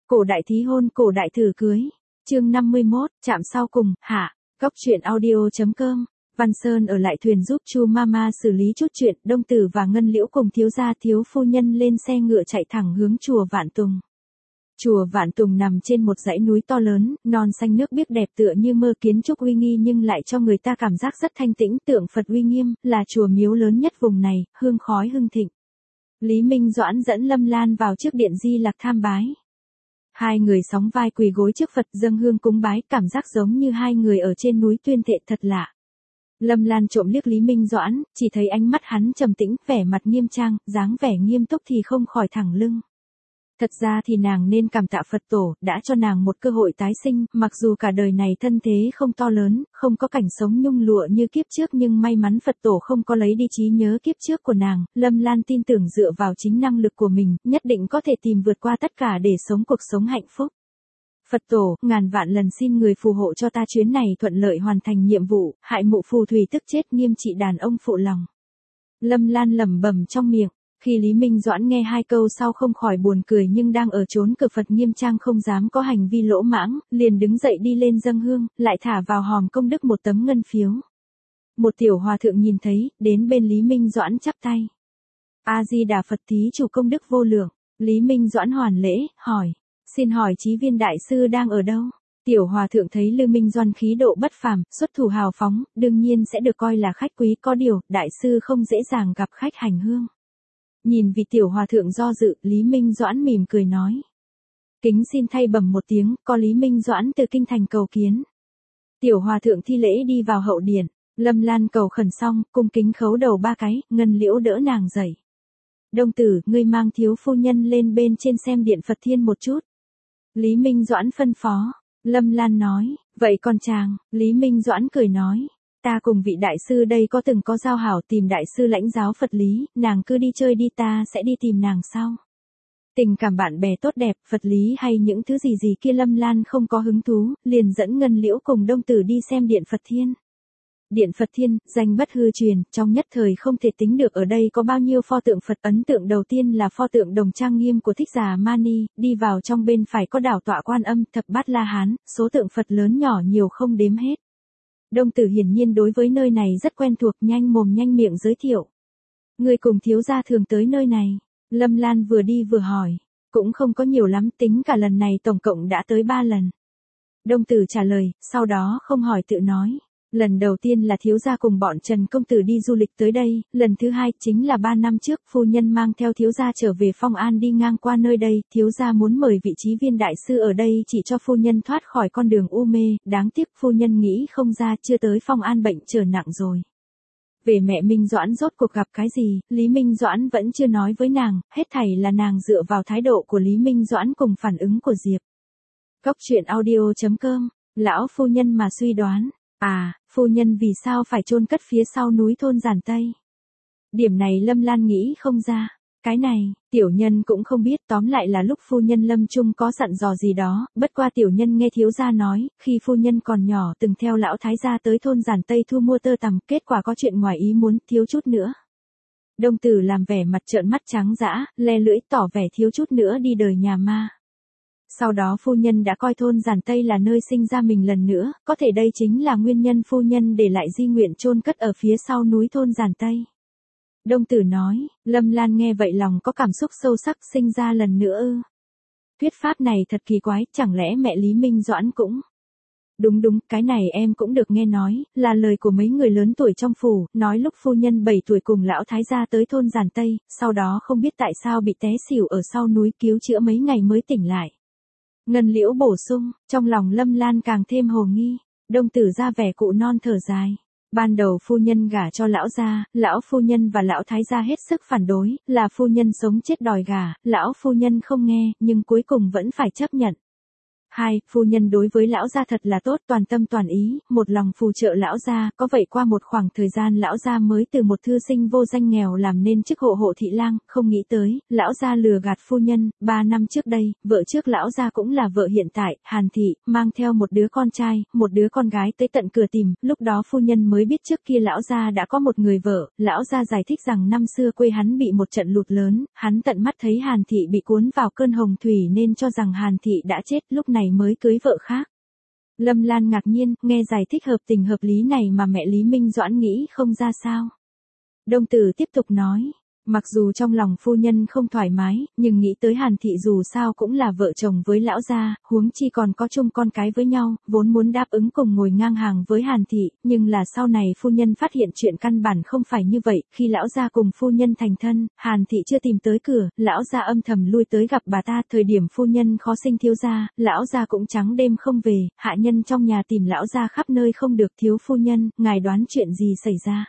Cổ đại thí hôn, cổ đại thử cưới. Chương 51, chạm sau cùng, hạ. Góc truyện audio.com. Văn Sơn ở lại thuyền giúp Chu Mama xử lý chút chuyện, Đông Tử và Ngân Liễu cùng thiếu gia thiếu phu nhân lên xe ngựa chạy thẳng hướng chùa Vạn Tùng. Chùa Vạn Tùng nằm trên một dãy núi to lớn, non xanh nước biếc đẹp tựa như mơ, kiến trúc uy nghi nhưng lại cho người ta cảm giác rất thanh tĩnh, tượng Phật uy nghiêm, là chùa miếu lớn nhất vùng này, hương khói hưng thịnh. Lý Minh Doãn dẫn Lâm Lan vào trước điện Di Lặc tham bái. Hai người sóng vai quỳ gối trước Phật dâng hương cúng bái, cảm giác giống như hai người ở trên núi tuyên thệ, thật lạ. Lâm Lan trộm liếc Lý Minh Doãn, chỉ thấy ánh mắt hắn trầm tĩnh, vẻ mặt nghiêm trang, dáng vẻ nghiêm túc thì không khỏi thẳng lưng. Thật ra thì nàng nên cảm tạ Phật tổ, đã cho nàng một cơ hội tái sinh, mặc dù cả đời này thân thế không to lớn, không có cảnh sống nhung lụa như kiếp trước, nhưng may mắn Phật tổ không có lấy đi trí nhớ kiếp trước của nàng. Lâm Lan tin tưởng dựa vào chính năng lực của mình, nhất định có thể tìm vượt qua tất cả để sống cuộc sống hạnh phúc. Phật tổ, ngàn vạn lần xin người phù hộ cho ta chuyến này thuận lợi hoàn thành nhiệm vụ, hại mụ phù thủy tức chết, nghiêm trị đàn ông phụ lòng. Lâm Lan lẩm bẩm trong miệng. Khi Lý Minh Doãn nghe hai câu sau không khỏi buồn cười, nhưng đang ở chốn cửa Phật nghiêm trang không dám có hành vi lỗ mãng, liền đứng dậy đi lên dâng hương, lại thả vào hòm công đức một tấm ngân phiếu. Một tiểu hòa thượng nhìn thấy, đến bên Lý Minh Doãn chắp tay. A Di Đà Phật, thí chủ công đức vô lượng. Lý Minh Doãn hoàn lễ, hỏi, xin hỏi Chí Viên đại sư đang ở đâu? Tiểu hòa thượng thấy Lư Minh Doãn khí độ bất phàm, xuất thủ hào phóng, đương nhiên sẽ được coi là khách quý, có điều, đại sư không dễ dàng gặp khách hành hương. Nhìn vì tiểu hòa thượng do dự, Lý Minh Doãn mỉm cười nói. Kính xin thay bẩm một tiếng, có Lý Minh Doãn từ kinh thành cầu kiến. Tiểu hòa thượng thi lễ đi vào hậu điện, Lâm Lan cầu khẩn xong, cung kính khấu đầu ba cái, Ngân Liễu đỡ nàng dậy. Đông Tử, ngươi mang thiếu phu nhân lên bên trên xem điện Phật Thiên một chút. Lý Minh Doãn phân phó. Lâm Lan nói, vậy còn chàng? Lý Minh Doãn cười nói. Ta cùng vị đại sư đây có từng có giao hảo, tìm đại sư lãnh giáo Phật lý, nàng cứ đi chơi đi, ta sẽ đi tìm nàng sau. Tình cảm bạn bè tốt đẹp, Phật lý hay những thứ gì kia Lâm Lan không có hứng thú, liền dẫn Ngân Liễu cùng Đông Tử đi xem điện Phật Thiên. Điện Phật Thiên, danh bất hư truyền, trong nhất thời không thể tính được ở đây có bao nhiêu pho tượng Phật. Ấn tượng đầu tiên là pho tượng đồng trang nghiêm của Thích Giả Mani, đi vào trong bên phải có đảo tọa Quan Âm, Thập Bát La Hán, số tượng Phật lớn nhỏ nhiều không đếm hết. Đông Tử hiển nhiên đối với nơi này rất quen thuộc, nhanh mồm nhanh miệng giới thiệu. Người cùng thiếu gia thường tới nơi này. Lâm Lan vừa đi vừa hỏi. Cũng không có nhiều lắm, tính cả lần này tổng cộng đã tới 3 lần. Đông Tử trả lời, sau đó không hỏi tự nói. Lần đầu tiên là thiếu gia cùng bọn Trần công tử đi du lịch tới đây, lần thứ hai chính là 3 năm trước, phu nhân mang theo thiếu gia trở về Phong An đi ngang qua nơi đây, thiếu gia muốn mời vị Chí Viên đại sư ở đây chỉ cho phu nhân thoát khỏi con đường u mê, đáng tiếc phu nhân nghĩ không ra, chưa tới Phong An bệnh trở nặng rồi. Về mẹ Minh Doãn rốt cuộc gặp cái gì, Lý Minh Doãn vẫn chưa nói với nàng, hết thảy là nàng dựa vào thái độ của Lý Minh Doãn cùng phản ứng của Diệp. Góc truyện audio.com, lão phu nhân mà suy đoán. À, phu nhân vì sao phải chôn cất phía sau núi thôn Giản Tây? Điểm này Lâm Lan nghĩ không ra. Cái này, tiểu nhân cũng không biết, tóm lại là lúc phu nhân lâm chung có dặn dò gì đó, bất qua tiểu nhân nghe thiếu gia nói, khi phu nhân còn nhỏ từng theo lão thái gia tới thôn Giản Tây thu mua tơ tằm, kết quả có chuyện ngoài ý muốn, thiếu chút nữa. Đông Tử làm vẻ mặt trợn mắt trắng dã, le lưỡi tỏ vẻ thiếu chút nữa đi đời nhà ma. Sau đó phu nhân đã coi thôn Giản Tây là nơi sinh ra mình lần nữa, có thể đây chính là nguyên nhân phu nhân để lại di nguyện chôn cất ở phía sau núi thôn Giản Tây. Đông Tử nói, Lâm Lan nghe vậy lòng có cảm xúc sâu sắc, sinh ra lần nữa ư. Thuyết pháp này thật kỳ quái, chẳng lẽ mẹ Lý Minh Doãn cũng... Đúng, cái này em cũng được nghe nói, là lời của mấy người lớn tuổi trong phủ, nói lúc phu nhân 7 tuổi cùng lão thái gia tới thôn Giản Tây, sau đó không biết tại sao bị té xỉu ở sau núi, cứu chữa mấy ngày mới tỉnh lại. Ngân Liễu bổ sung, trong lòng Lâm Lan càng thêm hồ nghi. Đông Tử ra vẻ cụ non thở dài. Ban đầu phu nhân gả cho lão gia, lão phu nhân và lão thái gia hết sức phản đối, là phu nhân sống chết đòi gả, lão phu nhân không nghe, nhưng cuối cùng vẫn phải chấp nhận. 2. Phu nhân đối với lão gia thật là tốt, toàn tâm toàn ý, một lòng phù trợ lão gia, có vậy qua một khoảng thời gian lão gia mới từ một thư sinh vô danh nghèo làm nên chức hộ thị lang, không nghĩ tới, lão gia lừa gạt phu nhân, 3 năm trước đây, vợ trước lão gia cũng là vợ hiện tại, Hàn thị, mang theo một đứa con trai, một đứa con gái tới tận cửa tìm, lúc đó phu nhân mới biết trước kia lão gia đã có một người vợ, lão gia giải thích rằng năm xưa quê hắn bị một trận lụt lớn, hắn tận mắt thấy Hàn thị bị cuốn vào cơn hồng thủy nên cho rằng Hàn thị đã chết, lúc này mới cưới vợ khác. Lâm Lan ngạc nhiên, nghe giải thích hợp tình hợp lý này mà mẹ Lý Minh Doãn nghĩ không ra sao. Đông Tử tiếp tục nói, mặc dù trong lòng phu nhân không thoải mái, nhưng nghĩ tới Hàn thị dù sao cũng là vợ chồng với lão gia, huống chi còn có chung con cái với nhau, vốn muốn đáp ứng cùng ngồi ngang hàng với Hàn thị, nhưng là sau này phu nhân phát hiện chuyện căn bản không phải như vậy, khi lão gia cùng phu nhân thành thân, Hàn thị chưa tìm tới cửa, lão gia âm thầm lui tới gặp bà ta, thời điểm phu nhân khó sinh thiếu gia, lão gia cũng trắng đêm không về, hạ nhân trong nhà tìm lão gia khắp nơi không được, thiếu phu nhân, ngài đoán chuyện gì xảy ra?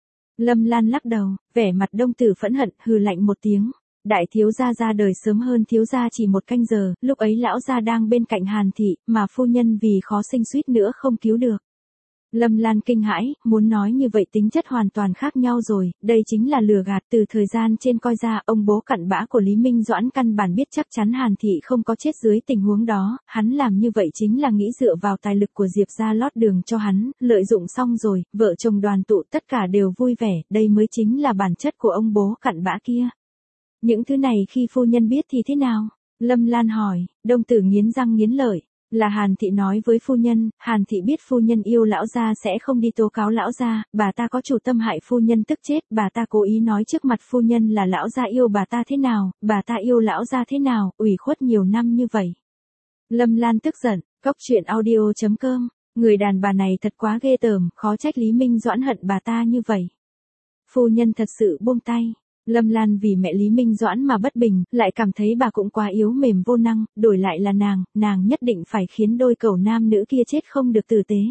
Lâm Lan lắc đầu, vẻ mặt Đông Tử phẫn hận, hừ lạnh một tiếng. Đại thiếu gia ra đời sớm hơn thiếu gia chỉ 1 canh giờ, lúc ấy lão gia đang bên cạnh Hàn thị, mà phu nhân vì khó sinh suýt nữa không cứu được. Lâm Lan kinh hãi, muốn nói như vậy tính chất hoàn toàn khác nhau rồi, đây chính là lừa gạt. Từ thời gian trên coi ra, ông bố cặn bã của Lý Minh Doãn căn bản biết chắc chắn Hàn thị không có chết dưới tình huống đó, hắn làm như vậy chính là nghĩ dựa vào tài lực của Diệp gia lót đường cho hắn, lợi dụng xong rồi, vợ chồng đoàn tụ tất cả đều vui vẻ, đây mới chính là bản chất của ông bố cặn bã kia. Những thứ này khi phu nhân biết thì thế nào? Lâm Lan hỏi. Đông Tử nghiến răng nghiến lợi. Là Hàn thị nói với phu nhân, Hàn thị biết phu nhân yêu lão gia sẽ không đi tố cáo lão gia, bà ta có chủ tâm hại phu nhân tức chết, bà ta cố ý nói trước mặt phu nhân là lão gia yêu bà ta thế nào, bà ta yêu lão gia thế nào, ủy khuất nhiều năm như vậy. Lâm Lan tức giận, Goctruyện.audio.com, người đàn bà này thật quá ghê tởm, khó trách Lý Minh Doãn hận bà ta như vậy. Phu nhân thật sự buông tay. Lâm Lan vì mẹ Lý Minh Doãn mà bất bình, lại cảm thấy bà cũng quá yếu mềm vô năng, đổi lại là nàng nhất định phải khiến đôi cẩu nam nữ kia chết không được tử tế.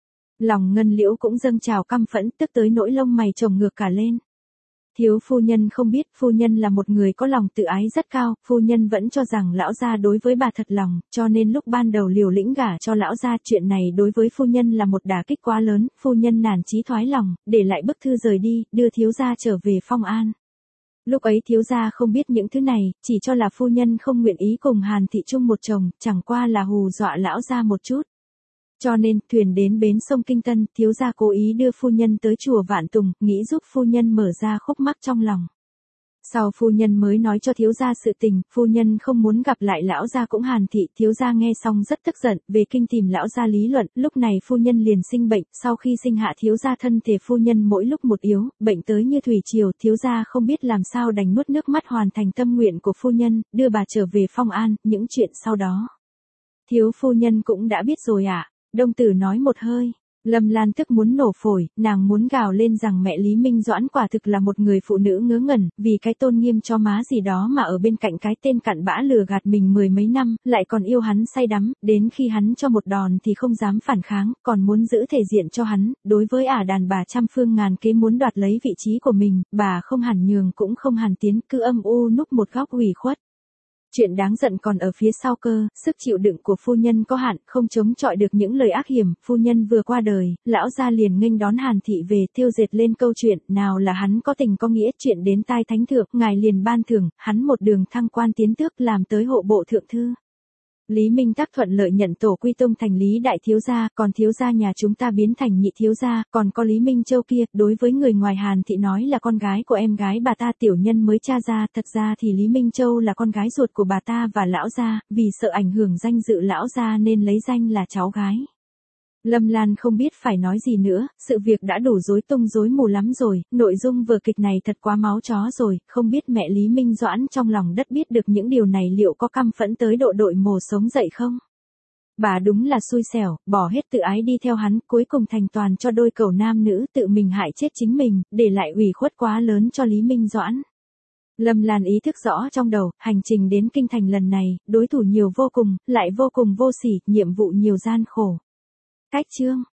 Lòng Ngân Liễu cũng dâng trào căm phẫn, tức tới nỗi lông mày chồng ngược cả lên. Thiếu phu nhân không biết, phu nhân là một người có lòng tự ái rất cao, phu nhân vẫn cho rằng lão gia đối với bà thật lòng, cho nên lúc ban đầu liều lĩnh gả cho lão gia, chuyện này đối với phu nhân là một đả kích quá lớn, phu nhân nản chí thoái lòng, để lại bức thư rời đi, đưa thiếu gia trở về Phong An. Lúc ấy thiếu gia không biết những thứ này, chỉ cho là phu nhân không nguyện ý cùng Hàn thị chung một chồng, chẳng qua là hù dọa lão gia một chút. Cho nên, thuyền đến bến sông Kinh Tân, thiếu gia cố ý đưa phu nhân tới chùa Vạn Tùng, nghĩ giúp phu nhân mở ra khúc mắc trong lòng. Sau phu nhân mới nói cho thiếu gia sự tình, phu nhân không muốn gặp lại lão gia cũng Hàn thị, thiếu gia nghe xong rất tức giận, về kinh tìm lão gia lý luận, lúc này phu nhân liền sinh bệnh, sau khi sinh hạ thiếu gia thân thể phu nhân mỗi lúc một yếu, bệnh tới như thủy triều, thiếu gia không biết làm sao đành nuốt nước mắt hoàn thành tâm nguyện của phu nhân, đưa bà trở về Phong An, những chuyện sau đó. Thiếu phu nhân cũng đã biết rồi ạ. Đông Tử nói một hơi. Lâm Lan tức muốn nổ phổi, nàng muốn gào lên rằng mẹ Lý Minh Doãn quả thực là một người phụ nữ ngớ ngẩn, vì cái tôn nghiêm cho má gì đó mà ở bên cạnh cái tên cặn bã lừa gạt mình 10 mấy năm, lại còn yêu hắn say đắm, đến khi hắn cho một đòn thì không dám phản kháng, còn muốn giữ thể diện cho hắn, đối với đàn bà trăm phương ngàn kế muốn đoạt lấy vị trí của mình, bà không hẳn nhường cũng không hẳn tiến, cứ âm u núp một góc ủy khuất. Chuyện đáng giận còn ở phía sau cơ, sức chịu đựng của phu nhân có hạn, không chống chọi được những lời ác hiểm, phu nhân vừa qua đời, lão gia liền nghênh đón Hàn thị về, thêu dệt lên câu chuyện, nào là hắn có tình có nghĩa, chuyện đến tai thánh thượng, ngài liền ban thưởng, hắn một đường thăng quan tiến tước, làm tới hộ bộ thượng thư. Lý Minh Tắc thuận lợi nhận tổ quy tông thành Lý đại thiếu gia, còn thiếu gia nhà chúng ta biến thành nhị thiếu gia, còn có Lý Minh Châu kia, đối với người ngoài Hàn thị nói là con gái của em gái bà ta, tiểu nhân mới tra ra, thật ra thì Lý Minh Châu là con gái ruột của bà ta và lão gia, vì sợ ảnh hưởng danh dự lão gia nên lấy danh là cháu gái. Lâm Lan không biết phải nói gì nữa, sự việc đã đủ rối tung rối mù lắm rồi, nội dung vở kịch này thật quá máu chó rồi, không biết mẹ Lý Minh Doãn trong lòng đất biết được những điều này liệu có căm phẫn tới độ đội mồ sống dậy không? Bà đúng là xui xẻo, bỏ hết tự ái đi theo hắn, cuối cùng thành toàn cho đôi cẩu nam nữ, tự mình hại chết chính mình, để lại ủy khuất quá lớn cho Lý Minh Doãn. Lâm Lan ý thức rõ trong đầu, hành trình đến kinh thành lần này, đối thủ nhiều vô cùng, lại vô cùng vô sỉ, nhiệm vụ nhiều gian khổ. Cách chương